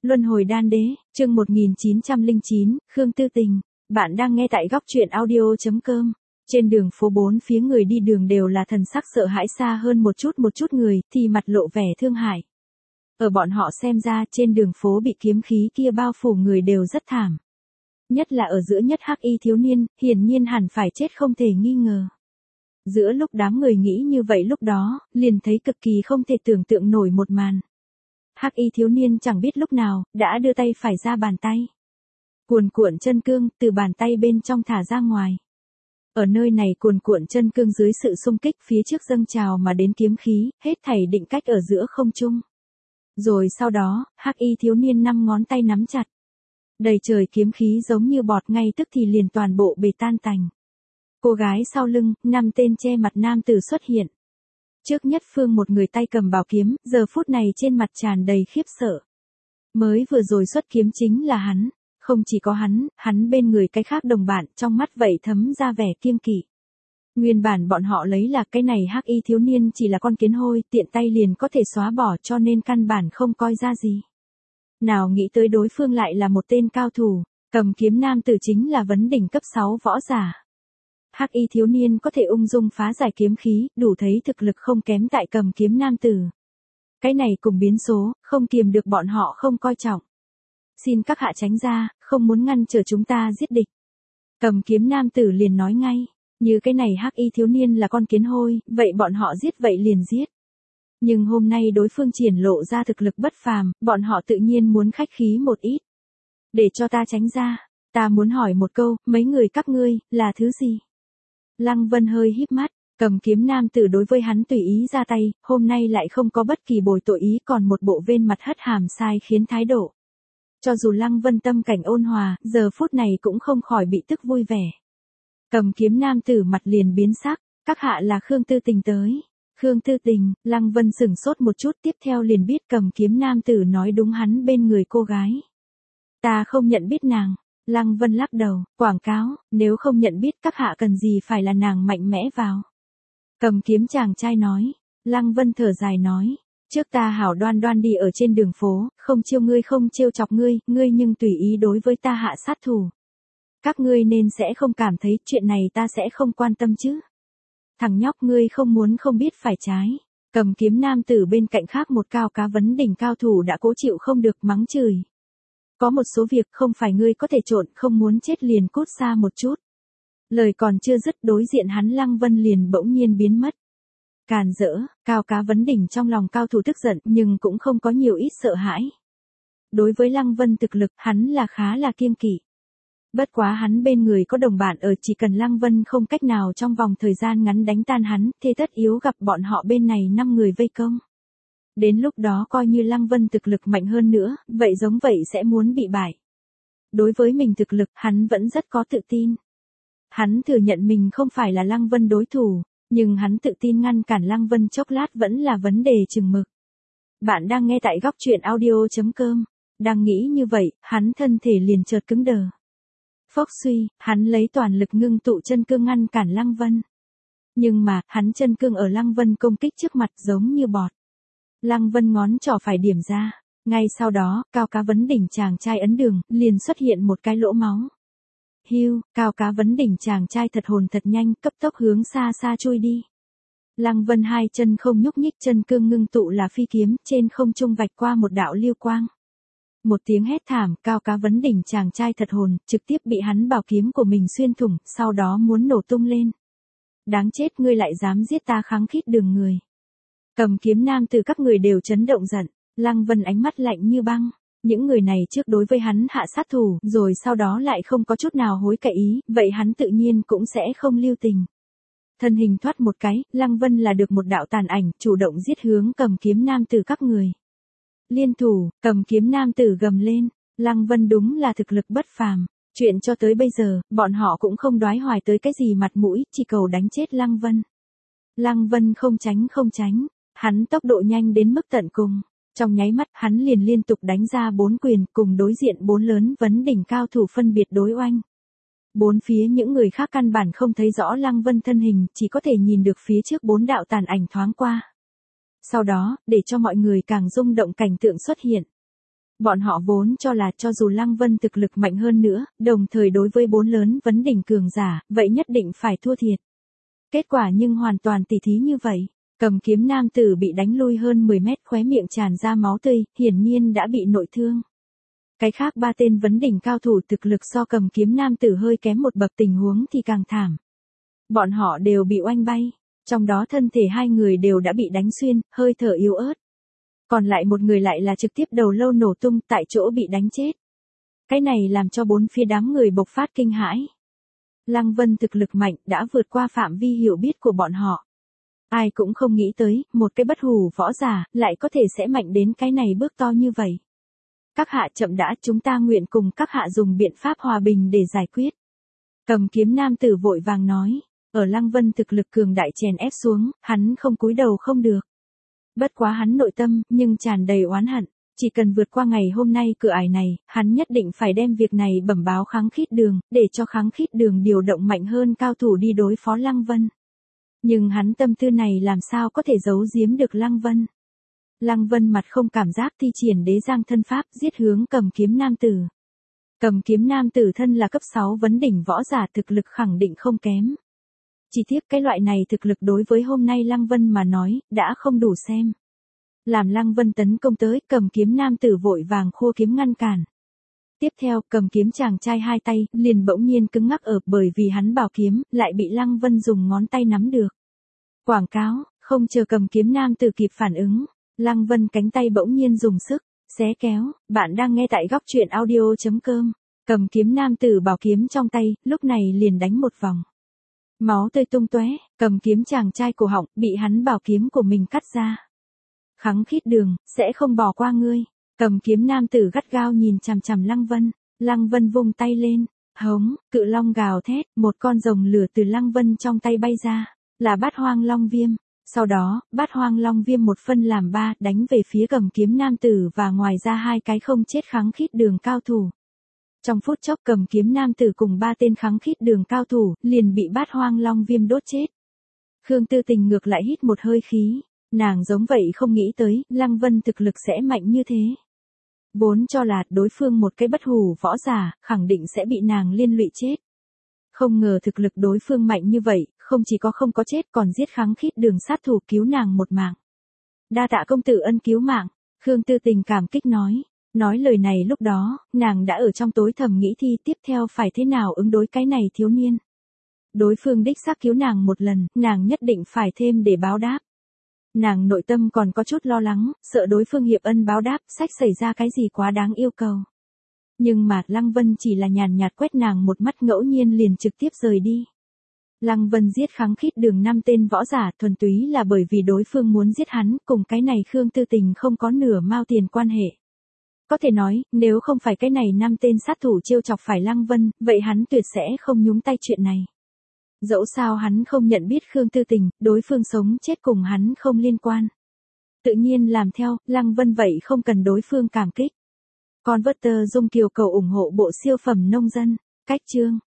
Luân hồi đan đế, chương 1909, Khương Tư Tình. Bạn đang nghe tại góc truyện audio.com. Trên đường phố bốn phía người đi đường đều là thần sắc sợ hãi, xa hơn một chút người thì mặt lộ vẻ thương hại. Ở bọn họ xem ra trên đường phố bị kiếm khí kia bao phủ người đều rất thảm. Nhất là ở giữa nhất hắc y thiếu niên, hiển nhiên hẳn phải chết không thể nghi ngờ. Giữa lúc đám người nghĩ như vậy lúc đó, liền thấy cực kỳ không thể tưởng tượng nổi một màn. Hắc y thiếu niên chẳng biết lúc nào, đã đưa tay phải ra bàn tay. Cuồn cuộn chân cương, từ bàn tay bên trong thả ra ngoài. Ở nơi này cuồn cuộn chân cương dưới sự xung kích phía trước dâng trào mà đến kiếm khí, hết thảy định cách ở giữa không trung. Rồi sau đó, hắc y thiếu niên 5 ngón tay nắm chặt. Đầy trời kiếm khí giống như bọt, ngay tức thì liền toàn bộ bể tan tành. Cô gái sau lưng, 5 tên che mặt nam tử xuất hiện. Trước nhất phương một người tay cầm bảo kiếm, giờ phút này trên mặt tràn đầy khiếp sợ. Mới vừa rồi xuất kiếm chính là hắn, không chỉ có hắn bên người cái khác đồng bạn, trong mắt vậy thấm ra vẻ kiêng kỵ. Nguyên bản bọn họ lấy là cái này hắc y thiếu niên chỉ là con kiến hôi, tiện tay liền có thể xóa bỏ, cho nên căn bản không coi ra gì. Nào nghĩ tới đối phương lại là một tên cao thủ, cầm kiếm nam tử chính là vấn đỉnh cấp 6 võ giả. Hắc y thiếu niên có thể ung dung phá giải kiếm khí, đủ thấy thực lực không kém tại cầm kiếm nam tử. Cái này cùng biến số, không kiềm được bọn họ không coi trọng. Xin các hạ tránh ra, không muốn ngăn trở chúng ta giết địch. Cầm kiếm nam tử liền nói ngay, như cái này hắc y thiếu niên là con kiến hôi, vậy bọn họ giết vậy liền giết. Nhưng hôm nay đối phương triển lộ ra thực lực bất phàm, bọn họ tự nhiên muốn khách khí một ít. Để cho ta tránh ra, ta muốn hỏi một câu, mấy người các ngươi, là thứ gì? Lăng Vân hơi híp mắt, cầm kiếm nam tử đối với hắn tùy ý ra tay, hôm nay lại không có bất kỳ bồi tội ý, còn một bộ vên mặt hất hàm sai khiến thái độ. Cho dù Lăng Vân tâm cảnh ôn hòa, giờ phút này cũng không khỏi bị tức vui vẻ. Cầm kiếm nam tử mặt liền biến sắc, các hạ là Khương Tư Tình tới. Khương Tư Tình, Lăng Vân sửng sốt một chút, tiếp theo liền biết cầm kiếm nam tử nói đúng, hắn bên người cô gái. Ta không nhận biết nàng. Lăng Vân lắc đầu, quảng cáo, nếu không nhận biết các hạ cần gì phải là nàng mạnh mẽ vào. Cầm kiếm chàng trai nói. Lăng Vân thở dài nói, trước ta hảo đoan đoan đi ở trên đường phố, không chiêu ngươi không trêu chọc ngươi, ngươi nhưng tùy ý đối với ta hạ sát thủ. Các ngươi nên sẽ không cảm thấy chuyện này ta sẽ không quan tâm chứ. Thằng nhóc, ngươi không muốn không biết phải trái. Cầm kiếm nam tử bên cạnh khác một cao cá vấn đỉnh cao thủ đã cố chịu không được mắng chửi. Có một số việc không phải ngươi có thể trộn, không muốn chết liền cút xa một chút. Lời còn chưa dứt, đối diện hắn Lăng Vân liền bỗng nhiên biến mất. Càn rỡ, cao cá vấn đỉnh trong lòng cao thủ tức giận, nhưng cũng không có nhiều ít sợ hãi. Đối với Lăng Vân thực lực, hắn là khá là kiêng kỵ. Bất quá hắn bên người có đồng bạn ở, chỉ cần Lăng Vân không cách nào trong vòng thời gian ngắn đánh tan hắn, thế tất yếu gặp bọn họ bên này 5 người vây công. Đến lúc đó coi như Lăng Vân thực lực mạnh hơn nữa, vậy giống vậy sẽ muốn bị bại. Đối với mình thực lực, hắn vẫn rất có tự tin. Hắn thừa nhận mình không phải là Lăng Vân đối thủ, nhưng hắn tự tin ngăn cản Lăng Vân chốc lát vẫn là vấn đề chừng mực. Bạn đang nghe tại góc truyện audio.com. Đang nghĩ như vậy, hắn thân thể liền chợt cứng đờ. Phốc suy, hắn lấy toàn lực ngưng tụ chân cương ngăn cản Lăng Vân. Nhưng mà, hắn chân cương ở Lăng Vân công kích trước mặt giống như bọt. Lăng Vân ngón trỏ phải điểm ra, ngay sau đó, cao cá vấn đỉnh chàng trai ấn đường, liền xuất hiện một cái lỗ máu. Hưu, cao cá vấn đỉnh chàng trai thật hồn thật nhanh, cấp tốc hướng xa xa chui đi. Lăng Vân hai chân không nhúc nhích, chân cương ngưng tụ là phi kiếm, trên không trung vạch qua một đạo lưu quang. Một tiếng hét thảm, cao cá vấn đỉnh chàng trai thật hồn, trực tiếp bị hắn bảo kiếm của mình xuyên thủng, sau đó muốn nổ tung lên. Đáng chết, ngươi lại dám giết ta, kháng khít đường người. Cầm kiếm nam từ các người đều chấn động giận, Lăng Vân ánh mắt lạnh như băng. Những người này trước đối với hắn hạ sát thủ, rồi sau đó lại không có chút nào hối cải ý, vậy hắn tự nhiên cũng sẽ không lưu tình. Thân hình thoát một cái, Lăng Vân là được một đạo tàn ảnh, chủ động giết hướng cầm kiếm nam từ các người. Liên thủ, cầm kiếm nam tử gầm lên, Lăng Vân đúng là thực lực bất phàm. Chuyện cho tới bây giờ, bọn họ cũng không đoái hoài tới cái gì mặt mũi, chỉ cầu đánh chết Lăng Vân. Lăng Vân không tránh, hắn tốc độ nhanh đến mức tận cùng. Trong nháy mắt, hắn liền liên tục đánh ra 4 quyền, cùng đối diện 4 lớn vấn đỉnh cao thủ phân biệt đối oanh. Bốn phía những người khác căn bản không thấy rõ Lăng Vân thân hình, chỉ có thể nhìn được phía trước 4 đạo tàn ảnh thoáng qua. Sau đó, để cho mọi người càng rung động cảnh tượng xuất hiện. Bọn họ vốn cho là cho dù Lăng Vân thực lực mạnh hơn nữa, đồng thời đối với 4 lớn vấn đỉnh cường giả, vậy nhất định phải thua thiệt. Kết quả nhưng hoàn toàn tỉ thí như vậy. Cầm kiếm nam tử bị đánh lui hơn 10 mét, khóe miệng tràn ra máu tươi, hiển nhiên đã bị nội thương. Cái khác 3 tên vấn đỉnh cao thủ thực lực so cầm kiếm nam tử hơi kém một bậc, tình huống thì càng thảm. Bọn họ đều bị oanh bay, trong đó thân thể 2 người đều đã bị đánh xuyên, hơi thở yếu ớt. Còn lại một người lại là trực tiếp đầu lâu nổ tung, tại chỗ bị đánh chết. Cái này làm cho 4 phía đám người bộc phát kinh hãi. Lăng Vân thực lực mạnh đã vượt qua phạm vi hiểu biết của bọn họ. Ai cũng không nghĩ tới, một cái bất hủ võ giả lại có thể sẽ mạnh đến cái này bước to như vậy. Các hạ chậm đã, chúng ta nguyện cùng các hạ dùng biện pháp hòa bình để giải quyết. Cầm kiếm nam tử vội vàng nói, ở Lăng Vân thực lực cường đại chèn ép xuống, hắn không cúi đầu không được. Bất quá hắn nội tâm, nhưng tràn đầy oán hận, chỉ cần vượt qua ngày hôm nay cửa ải này, hắn nhất định phải đem việc này bẩm báo Kháng Khít Đường, để cho Kháng Khít Đường điều động mạnh hơn cao thủ đi đối phó Lăng Vân. Nhưng hắn tâm tư này làm sao có thể giấu giếm được Lăng Vân. Lăng Vân mặt không cảm giác thi triển đế giang thân pháp giết hướng cầm kiếm nam tử. Cầm kiếm nam tử thân là cấp 6 vấn đỉnh võ giả, thực lực khẳng định không kém. Chỉ tiếc cái loại này thực lực đối với hôm nay Lăng Vân mà nói, đã không đủ xem. Làm Lăng Vân tấn công tới, cầm kiếm nam tử vội vàng khô kiếm ngăn cản. Tiếp theo, cầm kiếm chàng trai 2 tay, liền bỗng nhiên cứng ngắc ở, bởi vì hắn bảo kiếm, lại bị Lăng Vân dùng ngón tay nắm được. Quảng cáo, không chờ cầm kiếm nam tử kịp phản ứng, Lăng Vân cánh tay bỗng nhiên dùng sức, xé kéo. Bạn đang nghe tại góc truyện audio.com. Cầm kiếm nam tử bảo kiếm trong tay, lúc này liền đánh một vòng. Máu tươi tung tóe, cầm kiếm chàng trai cổ họng, bị hắn bảo kiếm của mình cắt ra. Kháng Khít Đường, sẽ không bỏ qua ngươi. Cầm kiếm nam tử gắt gao nhìn chằm chằm Lăng Vân. Lăng Vân vung tay lên, hống, cự long gào thét, một con rồng lửa từ Lăng Vân trong tay bay ra, là Bát Hoang Long Viêm. Sau đó, Bát Hoang Long Viêm một phân làm 3, đánh về phía cầm kiếm nam tử và ngoài ra 2 cái không chết Kháng Khít Đường cao thủ. Trong phút chốc cầm kiếm nam tử cùng 3 tên Kháng Khít Đường cao thủ, liền bị Bát Hoang Long Viêm đốt chết. Khương Tư Tình ngược lại hít một hơi khí, nàng giống vậy không nghĩ tới, Lăng Vân thực lực sẽ mạnh như thế. Vốn cho là đối phương một cái bất hủ võ giả, khẳng định sẽ bị nàng liên lụy chết. Không ngờ thực lực đối phương mạnh như vậy, không chỉ có không có chết còn giết Kháng Khít Đường sát thủ cứu nàng một mạng. Đa tạ công tử ân cứu mạng, Khương Tư Tình cảm kích nói. Nói lời này lúc đó, nàng đã ở trong tối thầm nghĩ thi tiếp theo phải thế nào ứng đối cái này thiếu niên. Đối phương đích xác cứu nàng một lần, nàng nhất định phải thêm để báo đáp. Nàng nội tâm còn có chút lo lắng, sợ đối phương hiệp ân báo đáp, sách xảy ra cái gì quá đáng yêu cầu. Nhưng mà Lăng Vân chỉ là nhàn nhạt quét nàng một mắt, ngẫu nhiên liền trực tiếp rời đi. Lăng Vân giết Kháng Khít Đường 5 tên võ giả thuần túy là bởi vì đối phương muốn giết hắn, cùng cái này Khương Tư Tình không có nửa mao tiền quan hệ. Có thể nói, nếu không phải cái này 5 tên sát thủ trêu chọc phải Lăng Vân, vậy hắn tuyệt sẽ không nhúng tay chuyện này. Dẫu sao hắn không nhận biết Khương Tư Tình, đối phương sống chết cùng hắn không liên quan. Tự nhiên làm theo, Lăng Vân vậy không cần đối phương cảm kích. Converter Dung Kiều cầu ủng hộ bộ siêu phẩm nông dân. Cách chương.